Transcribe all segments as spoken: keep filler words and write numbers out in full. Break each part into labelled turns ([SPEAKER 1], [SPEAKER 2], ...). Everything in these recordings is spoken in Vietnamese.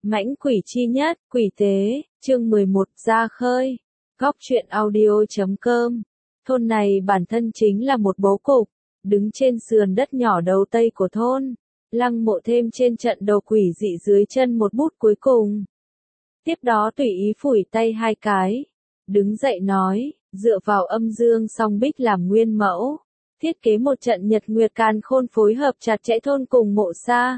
[SPEAKER 1] Mãnh quỷ chi nhất, quỷ tế, chương mười một, ra khơi. Góc truyện audio chấm com. Thôn này bản thân chính là một bố cục, đứng trên sườn đất nhỏ đầu tây của thôn. Lăng Mộ thêm trên trận đầu quỷ dị dưới chân một bút cuối cùng. Tiếp đó tùy ý phủi tay hai cái. Đứng dậy nói, dựa vào âm dương song bích làm nguyên mẫu. Thiết kế một trận nhật nguyệt càn khôn phối hợp chặt chẽ thôn cùng mộ xa.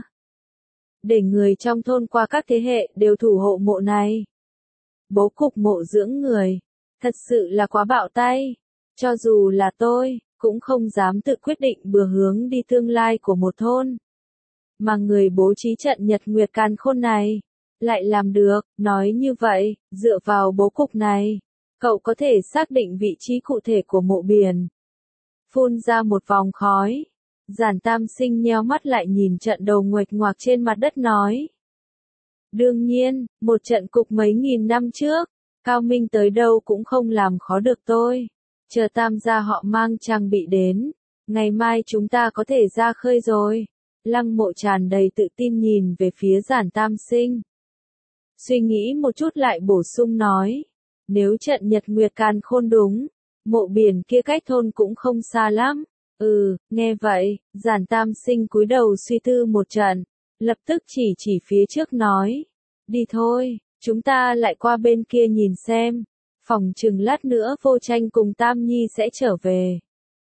[SPEAKER 1] Để người trong thôn qua các thế hệ đều thủ hộ mộ này. Bố cục mộ dưỡng người, thật sự là quá bạo tay. Cho dù là tôi, cũng không dám tự quyết định bừa hướng đi tương lai của một thôn. Mà người bố trí trận nhật nguyệt càn khôn này, lại làm được. Nói như vậy, dựa vào bố cục này, cậu có thể xác định vị trí cụ thể của mộ biển. Phun ra một vòng khói. Giản Tam Sinh nheo mắt lại nhìn trận đầu nguệch ngoạc trên mặt đất nói. Đương nhiên, một trận cục mấy nghìn năm trước, cao minh tới đâu cũng không làm khó được tôi. Chờ Tam gia họ mang trang bị đến, ngày mai chúng ta có thể ra khơi rồi. Lăng Mộ tràn đầy tự tin nhìn về phía Giản Tam Sinh. Suy nghĩ một chút lại bổ sung nói, nếu trận nhật nguyệt càn khôn đúng, mộ biển kia cách thôn cũng không xa lắm. Ừ, nghe vậy, Giản Tam Sinh cúi đầu suy tư một trận, lập tức chỉ chỉ phía trước nói, đi thôi, chúng ta lại qua bên kia nhìn xem, phòng chừng lát nữa Vô Tranh cùng Tam Nhi sẽ trở về.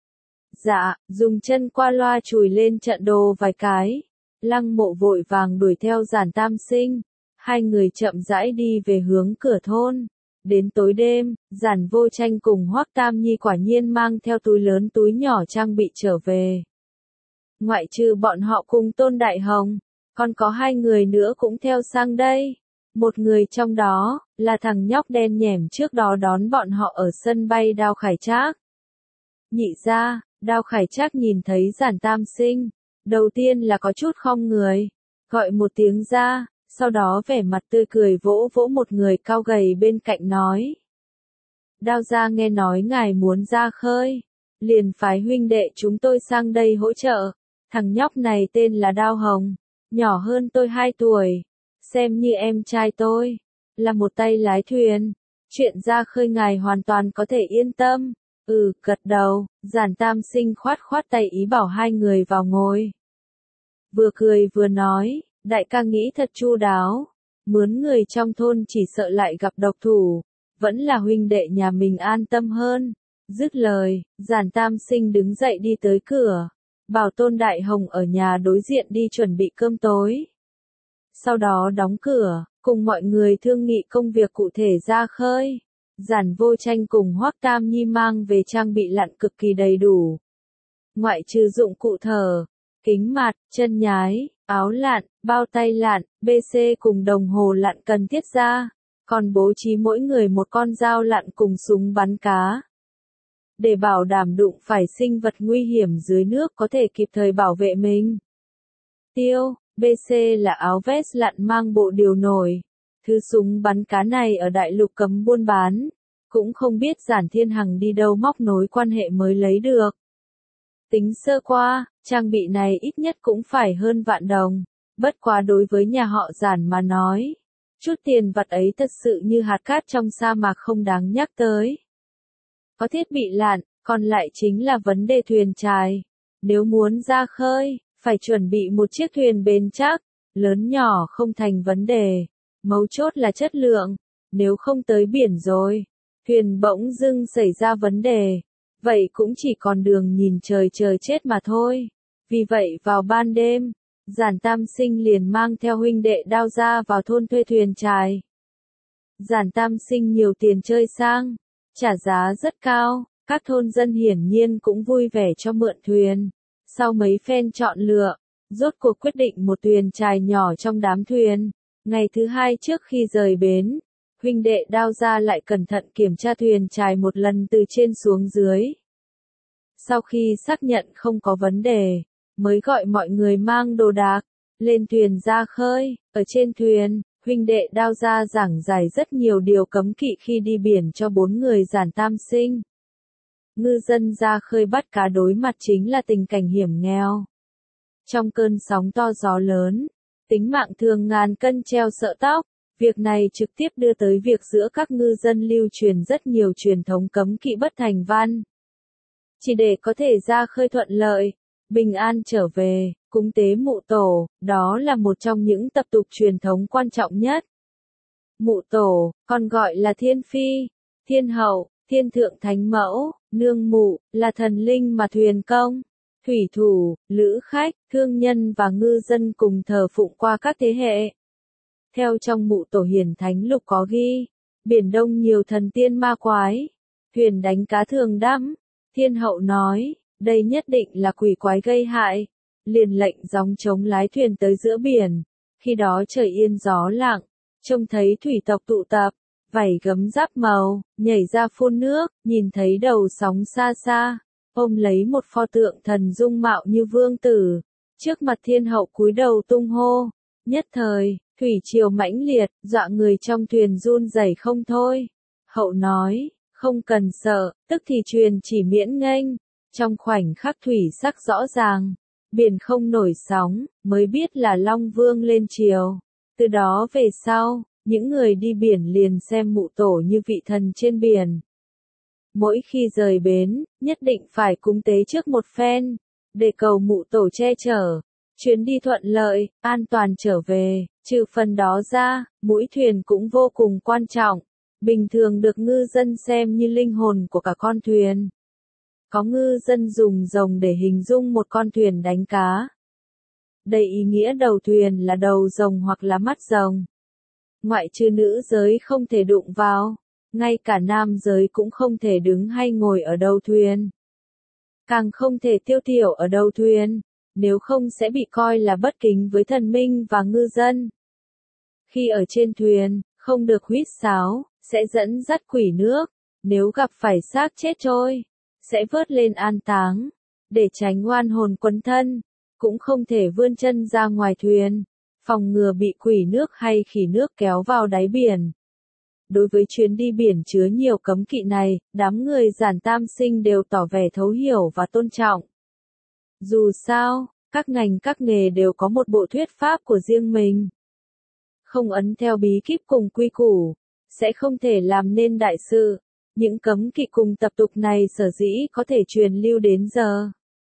[SPEAKER 1] Dạ, dùng chân qua loa chùi lên trận đồ vài cái, Lăng Mộ vội vàng đuổi theo Giản Tam Sinh, hai người chậm rãi đi về hướng cửa thôn. Đến tối đêm, Giản Vô Tranh cùng Hoắc Tam Nhi quả nhiên mang theo túi lớn túi nhỏ trang bị trở về. Ngoại trừ bọn họ cùng Tôn Đại Hồng, còn có hai người nữa cũng theo sang đây. Một người trong đó, là thằng nhóc đen nhẻm trước đó đón bọn họ ở sân bay Đao Khải Trác. Nhị ra, Đao Khải Trác nhìn thấy Giản Tam Sinh, đầu tiên là có chút khom người, gọi một tiếng ra. Sau đó vẻ mặt tươi cười vỗ vỗ một người cao gầy bên cạnh nói. Đao gia nghe nói ngài muốn ra khơi, liền phái huynh đệ chúng tôi sang đây hỗ trợ. Thằng nhóc này tên là Đao Hồng, nhỏ hơn tôi hai tuổi, xem như em trai tôi, là một tay lái thuyền. Chuyện ra khơi ngài hoàn toàn có thể yên tâm. Ừ, gật đầu, Giản Tam Sinh khoát khoát tay ý bảo hai người vào ngồi. Vừa cười vừa nói. Đại ca nghĩ thật chu đáo, mướn người trong thôn chỉ sợ lại gặp độc thủ, vẫn là huynh đệ nhà mình an tâm hơn. Dứt lời, Giản Tam Sinh đứng dậy đi tới cửa, bảo Tôn Đại Hồng ở nhà đối diện đi chuẩn bị cơm tối. Sau đó đóng cửa, cùng mọi người thương nghị công việc cụ thể ra khơi. Giản Vô Tranh cùng Hoắc Tam Nhi mang về trang bị lặn cực kỳ đầy đủ. Ngoại trừ dụng cụ thở, kính mặt, chân nhái, áo lặn, bao tay lặn, bê xê cùng đồng hồ lặn cần thiết ra, còn bố trí mỗi người một con dao lặn cùng súng bắn cá. Để bảo đảm đụng phải sinh vật nguy hiểm dưới nước có thể kịp thời bảo vệ mình. Tiêu, bê xê là áo vest lặn mang bộ điều nổi. Thứ súng bắn cá này ở đại lục cấm buôn bán, cũng không biết Giản Thiên Hằng đi đâu móc nối quan hệ mới lấy được. Tính sơ qua, trang bị này ít nhất cũng phải hơn vạn đồng, bất quá đối với nhà họ Giản mà nói, chút tiền vặt ấy thật sự như hạt cát trong sa mạc không đáng nhắc tới. Có thiết bị lặn, còn lại chính là vấn đề thuyền chài. Nếu muốn ra khơi, phải chuẩn bị một chiếc thuyền bền chắc, lớn nhỏ không thành vấn đề, mấu chốt là chất lượng, nếu không tới biển rồi, thuyền bỗng dưng xảy ra vấn đề. Vậy cũng chỉ còn đường nhìn trời trời chết mà thôi. Vì vậy vào ban đêm, Giản Tam Sinh liền mang theo huynh đệ Đao gia vào thôn thuê thuyền chài. Giản Tam Sinh nhiều tiền chơi sang, trả giá rất cao, các thôn dân hiển nhiên cũng vui vẻ cho mượn thuyền. Sau mấy phen chọn lựa, rốt cuộc quyết định một thuyền chài nhỏ trong đám thuyền. Ngày thứ hai trước khi rời bến, huynh đệ Đao gia lại cẩn thận kiểm tra thuyền chài một lần từ trên xuống dưới. Sau khi xác nhận không có vấn đề, mới gọi mọi người mang đồ đạc, lên thuyền ra khơi. Ở trên thuyền, huynh đệ Đao gia giảng giải rất nhiều điều cấm kỵ khi đi biển cho bốn người Giản Tam Sinh. Ngư dân ra khơi bắt cá đối mặt chính là tình cảnh hiểm nghèo. Trong cơn sóng to gió lớn, tính mạng thường ngàn cân treo sợi tóc. Việc này trực tiếp đưa tới việc giữa các ngư dân lưu truyền rất nhiều truyền thống cấm kỵ bất thành văn. Chỉ để có thể ra khơi thuận lợi, bình an trở về, cúng tế mụ tổ, đó là một trong những tập tục truyền thống quan trọng nhất. Mụ tổ, còn gọi là thiên phi, thiên hậu, thiên thượng thánh mẫu, nương mụ, là thần linh mà thuyền công, thủy thủ, lữ khách, thương nhân và ngư dân cùng thờ phụng qua các thế hệ. Theo trong mụ tổ hiền thánh lục có ghi, biển đông nhiều thần tiên ma quái, thuyền đánh cá thường đắm, thiên hậu nói, đây nhất định là quỷ quái gây hại, liền lệnh gióng trống lái thuyền tới giữa biển, khi đó trời yên gió lặng, trông thấy thủy tộc tụ tập, vảy gấm giáp màu, nhảy ra phun nước, nhìn thấy đầu sóng xa xa, ôm lấy một pho tượng thần dung mạo như vương tử, trước mặt thiên hậu cúi đầu tung hô, nhất thời, thủy triều mãnh liệt, dọa người trong thuyền run rẩy không thôi. Hậu nói, không cần sợ, tức thì truyền chỉ miễn nghênh, trong khoảnh khắc thủy sắc rõ ràng, biển không nổi sóng, mới biết là Long Vương lên triều. Từ đó về sau, những người đi biển liền xem mụ tổ như vị thần trên biển. Mỗi khi rời bến, nhất định phải cúng tế trước một phen, để cầu mụ tổ che chở, chuyến đi thuận lợi, an toàn trở về. Trừ phần đó ra, mũi thuyền cũng vô cùng quan trọng, bình thường được ngư dân xem như linh hồn của cả con thuyền. Có ngư dân dùng rồng để hình dung một con thuyền đánh cá. Đây ý nghĩa đầu thuyền là đầu rồng hoặc là mắt rồng. Ngoại trừ nữ giới không thể đụng vào, ngay cả nam giới cũng không thể đứng hay ngồi ở đầu thuyền. Càng không thể tiêu tiểu ở đầu thuyền, nếu không sẽ bị coi là bất kính với thần minh và ngư dân. Khi ở trên thuyền, không được huýt sáo, sẽ dẫn dắt quỷ nước, nếu gặp phải xác chết trôi, sẽ vớt lên an táng, để tránh oan hồn quấn thân, cũng không thể vươn chân ra ngoài thuyền, phòng ngừa bị quỷ nước hay khỉ nước kéo vào đáy biển. Đối với chuyến đi biển chứa nhiều cấm kỵ này, đám người Giản Tam Sinh đều tỏ vẻ thấu hiểu và tôn trọng. Dù sao, các ngành các nghề đều có một bộ thuyết pháp của riêng mình. Không ấn theo bí kíp cùng quy củ, sẽ không thể làm nên đại sự. Những cấm kỵ cùng tập tục này sở dĩ có thể truyền lưu đến giờ.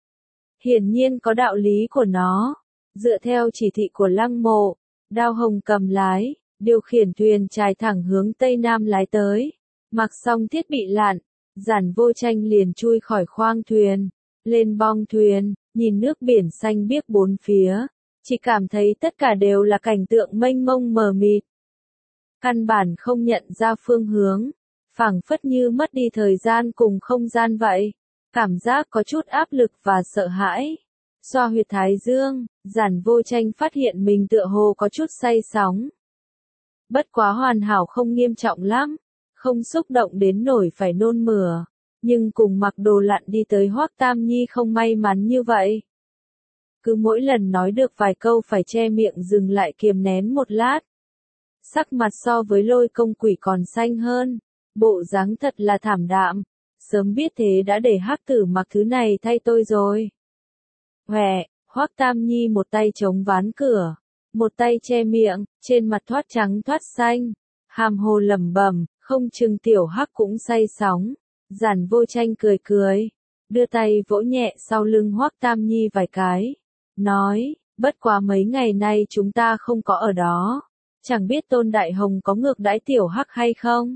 [SPEAKER 1] Hiển nhiên có đạo lý của nó. Dựa theo chỉ thị của Lăng Mộ, Đao Hồng cầm lái, điều khiển thuyền chài thẳng hướng Tây Nam lái tới. Mặc xong thiết bị lặn, Giản Vô Tranh liền chui khỏi khoang thuyền, lên bong thuyền, nhìn nước biển xanh biếc bốn phía, chỉ cảm thấy tất cả đều là cảnh tượng mênh mông mờ mịt. Căn bản không nhận ra phương hướng, phảng phất như mất đi thời gian cùng không gian vậy. Cảm giác có chút áp lực và sợ hãi. Xoa huyệt thái dương, Giản Vô Tranh phát hiện mình tựa hồ có chút say sóng. Bất quá hoàn hảo không nghiêm trọng lắm, không xúc động đến nổi phải nôn mửa, nhưng cùng mặc đồ lặn đi tới Hoắc Tam Nhi không may mắn như vậy. Cứ mỗi lần nói được vài câu phải che miệng dừng lại kiềm nén một lát. Sắc mặt so với Lôi Công Quỷ còn xanh hơn, bộ dáng thật là thảm đạm, sớm biết thế đã để Hắc Tử mặc thứ này thay tôi rồi. Hòe, Hoắc Tam Nhi một tay chống ván cửa, một tay che miệng, trên mặt thoát trắng thoát xanh, hàm hồ lẩm bẩm, không chừng tiểu Hắc cũng say sóng. Giản Vô Tranh cười cười, đưa tay vỗ nhẹ sau lưng Hoắc Tam Nhi vài cái, nói, bất quá mấy ngày nay chúng ta không có ở đó, chẳng biết Tôn Đại Hồng có ngược đãi tiểu Hắc hay không?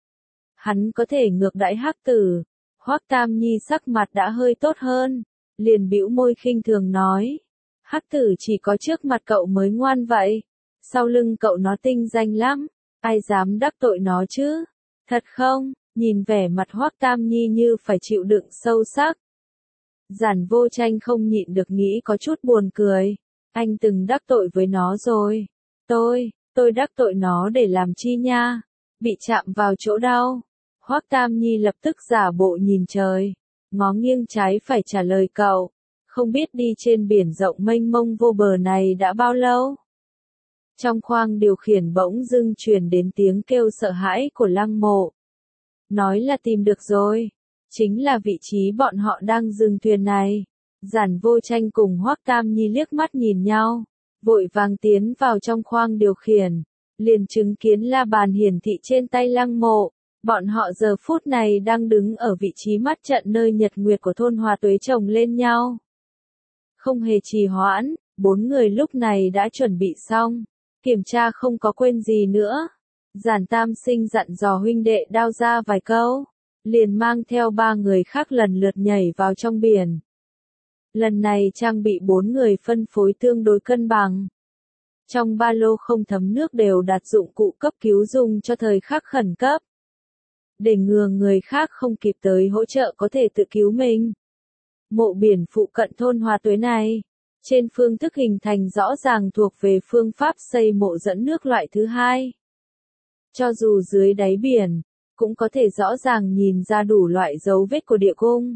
[SPEAKER 1] Hắn có thể ngược đãi Hắc Tử. Hoắc Tam Nhi sắc mặt đã hơi tốt hơn, liền bĩu môi khinh thường nói, Hắc Tử chỉ có trước mặt cậu mới ngoan vậy, sau lưng cậu nó tinh danh lắm, ai dám đắc tội nó chứ? Thật không? Nhìn vẻ mặt Hoắc Tam Nhi như phải chịu đựng sâu sắc. Giản Vô Tranh không nhịn được nghĩ có chút buồn cười, anh từng đắc tội với nó rồi. Tôi, tôi đắc tội nó để làm chi nha? Bị chạm vào chỗ đau. Hoắc Tam Nhi lập tức giả bộ nhìn trời, ngó nghiêng trái phải trả lời cậu, không biết đi trên biển rộng mênh mông vô bờ này đã bao lâu. Trong khoang điều khiển bỗng dưng truyền đến tiếng kêu sợ hãi của Lăng Mộ. Nói là tìm được rồi, chính là vị trí bọn họ đang dừng thuyền này. Giản Vô Tranh cùng Hoắc Tam Nhi liếc mắt nhìn nhau, vội vàng tiến vào trong khoang điều khiển, liền chứng kiến la bàn hiển thị trên tay Lăng Mộ, bọn họ giờ phút này đang đứng ở vị trí mắt trận nơi nhật nguyệt của thôn Hòa Tuế chồng lên nhau. Không hề trì hoãn, bốn người lúc này đã chuẩn bị xong, kiểm tra không có quên gì nữa. Giản Tam Sinh dặn dò huynh đệ Đao ra vài câu, liền mang theo ba người khác lần lượt nhảy vào trong biển. Lần này trang bị bốn người phân phối tương đối cân bằng. Trong ba lô không thấm nước đều đặt dụng cụ cấp cứu dùng cho thời khắc khẩn cấp. Để ngừa người khác không kịp tới hỗ trợ có thể tự cứu mình. Mộ biển phụ cận thôn Hòa Tuế này, trên phương thức hình thành rõ ràng thuộc về phương pháp xây mộ dẫn nước loại thứ hai. Cho dù dưới đáy biển, cũng có thể rõ ràng nhìn ra đủ loại dấu vết của địa cung.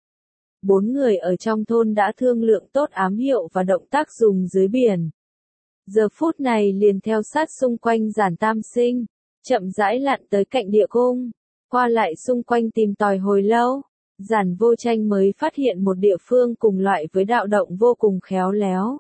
[SPEAKER 1] Bốn người ở trong thôn đã thương lượng tốt ám hiệu và động tác dùng dưới biển. Giờ phút này liền theo sát xung quanh Giản Tam Sinh, chậm rãi lặn tới cạnh địa cung, qua lại xung quanh tìm tòi hồi lâu. Giản Vô Tranh mới phát hiện một địa phương cùng loại với đạo động vô cùng khéo léo.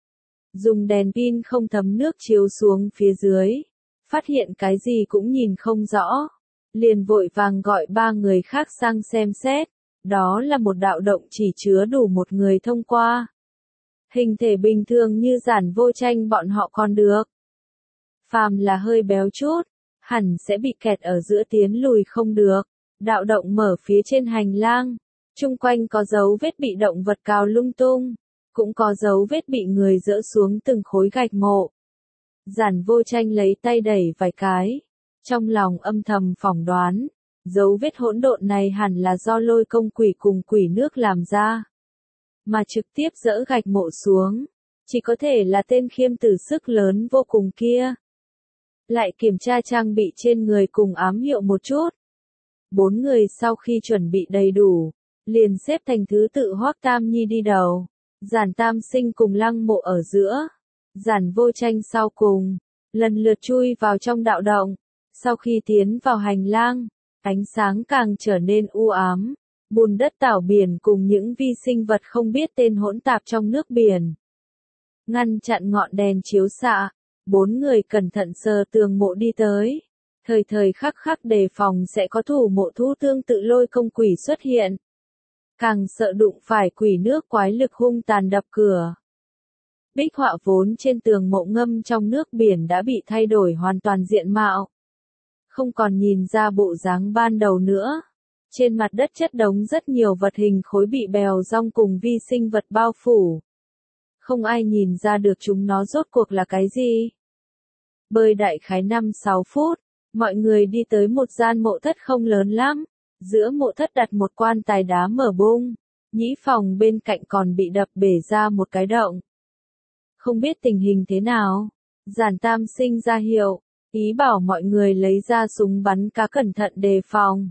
[SPEAKER 1] Dùng đèn pin không thấm nước chiếu xuống phía dưới, phát hiện cái gì cũng nhìn không rõ, liền vội vàng gọi ba người khác sang xem xét, đó là một đạo động chỉ chứa đủ một người thông qua. Hình thể bình thường như Giản Vô Tranh bọn họ còn được. Phàm là hơi béo chút, hẳn sẽ bị kẹt ở giữa tiến lùi không được. Đạo động mở phía trên hành lang, chung quanh có dấu vết bị động vật cào lung tung, cũng có dấu vết bị người dỡ xuống từng khối gạch mộ. Giản Vô Tranh lấy tay đẩy vài cái, trong lòng âm thầm phỏng đoán, dấu vết hỗn độn này hẳn là do Lôi Công Quỷ cùng quỷ nước làm ra. Mà trực tiếp dỡ gạch mộ xuống, chỉ có thể là tên khiêm tử sức lớn vô cùng kia. Lại kiểm tra trang bị trên người cùng ám hiệu một chút. Bốn người sau khi chuẩn bị đầy đủ, liền xếp thành thứ tự Hoắc Tam Nhi đi đầu, Giản Tam Sinh cùng Lăng Mộ ở giữa, Giản Vô Tranh sau cùng, lần lượt chui vào trong đạo động. Sau khi tiến vào hành lang, ánh sáng càng trở nên u ám, bùn đất tảo biển cùng những vi sinh vật không biết tên hỗn tạp trong nước biển. Ngăn chặn ngọn đèn chiếu xạ, bốn người cẩn thận sờ tường mộ đi tới. Thời thời khắc khắc đề phòng sẽ có thủ mộ thú tương tự Lôi Công Quỷ xuất hiện. Càng sợ đụng phải quỷ nước quái lực hung tàn đập cửa. Bích họa vốn trên tường mộ ngâm trong nước biển đã bị thay đổi hoàn toàn diện mạo. Không còn nhìn ra bộ dáng ban đầu nữa. Trên mặt đất chất đống rất nhiều vật hình khối bị bèo rong cùng vi sinh vật bao phủ. Không ai nhìn ra được chúng nó rốt cuộc là cái gì. Bơi đại khái năm sáu phút. Mọi người đi tới một gian mộ thất không lớn lắm, giữa mộ thất đặt một quan tài đá mở bung, nhĩ phòng bên cạnh còn bị đập bể ra một cái động. Không biết tình hình thế nào, Giản Tam Sinh ra hiệu, ý bảo mọi người lấy ra súng bắn cá cẩn thận đề phòng.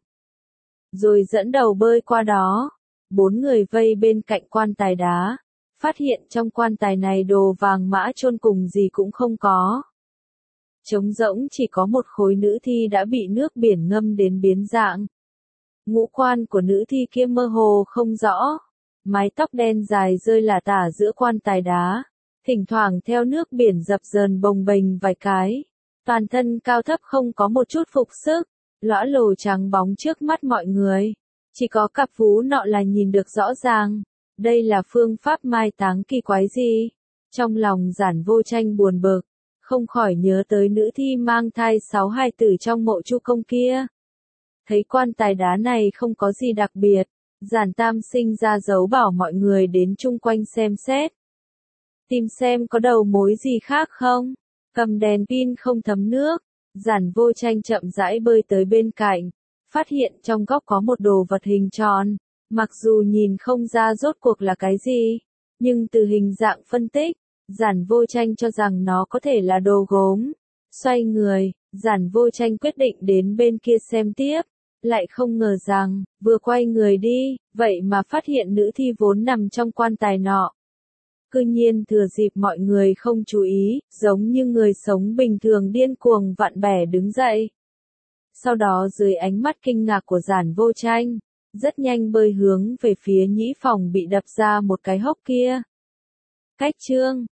[SPEAKER 1] Rồi dẫn đầu bơi qua đó, bốn người vây bên cạnh quan tài đá, phát hiện trong quan tài này đồ vàng mã chôn cùng gì cũng không có. Trống rỗng chỉ có một khối nữ thi đã bị nước biển ngâm đến biến dạng. Ngũ quan của nữ thi kia mơ hồ không rõ, mái tóc đen dài rơi lả tả giữa quan tài đá, thỉnh thoảng theo nước biển dập dờn bồng bềnh vài cái, toàn thân cao thấp không có một chút phục sức, lõa lồ trắng bóng trước mắt mọi người, chỉ có cặp vú nọ là nhìn được rõ ràng, đây là phương pháp mai táng kỳ quái gì? Trong lòng Giản Vô Tranh buồn bực. Không khỏi nhớ tới nữ thi mang thai sáu hài tử trong mộ Chu Công kia. Thấy quan tài đá này không có gì đặc biệt, Giản Tam Sinh ra dấu bảo mọi người đến chung quanh xem xét. Tìm xem có đầu mối gì khác không, cầm đèn pin không thấm nước, Giản Vô Tranh chậm rãi bơi tới bên cạnh, phát hiện trong góc có một đồ vật hình tròn, mặc dù nhìn không ra rốt cuộc là cái gì, nhưng từ hình dạng phân tích, Giản Vô Tranh cho rằng nó có thể là đồ gốm. Xoay người, Giản Vô Tranh quyết định đến bên kia xem tiếp, lại không ngờ rằng, vừa quay người đi, vậy mà phát hiện nữ thi vốn nằm trong quan tài nọ. Cư nhiên thừa dịp mọi người không chú ý, giống như người sống bình thường điên cuồng vặn bẻ đứng dậy. Sau đó dưới ánh mắt kinh ngạc của Giản Vô Tranh, rất nhanh bơi hướng về phía nhĩ phòng bị đập ra một cái hốc kia. Cách chương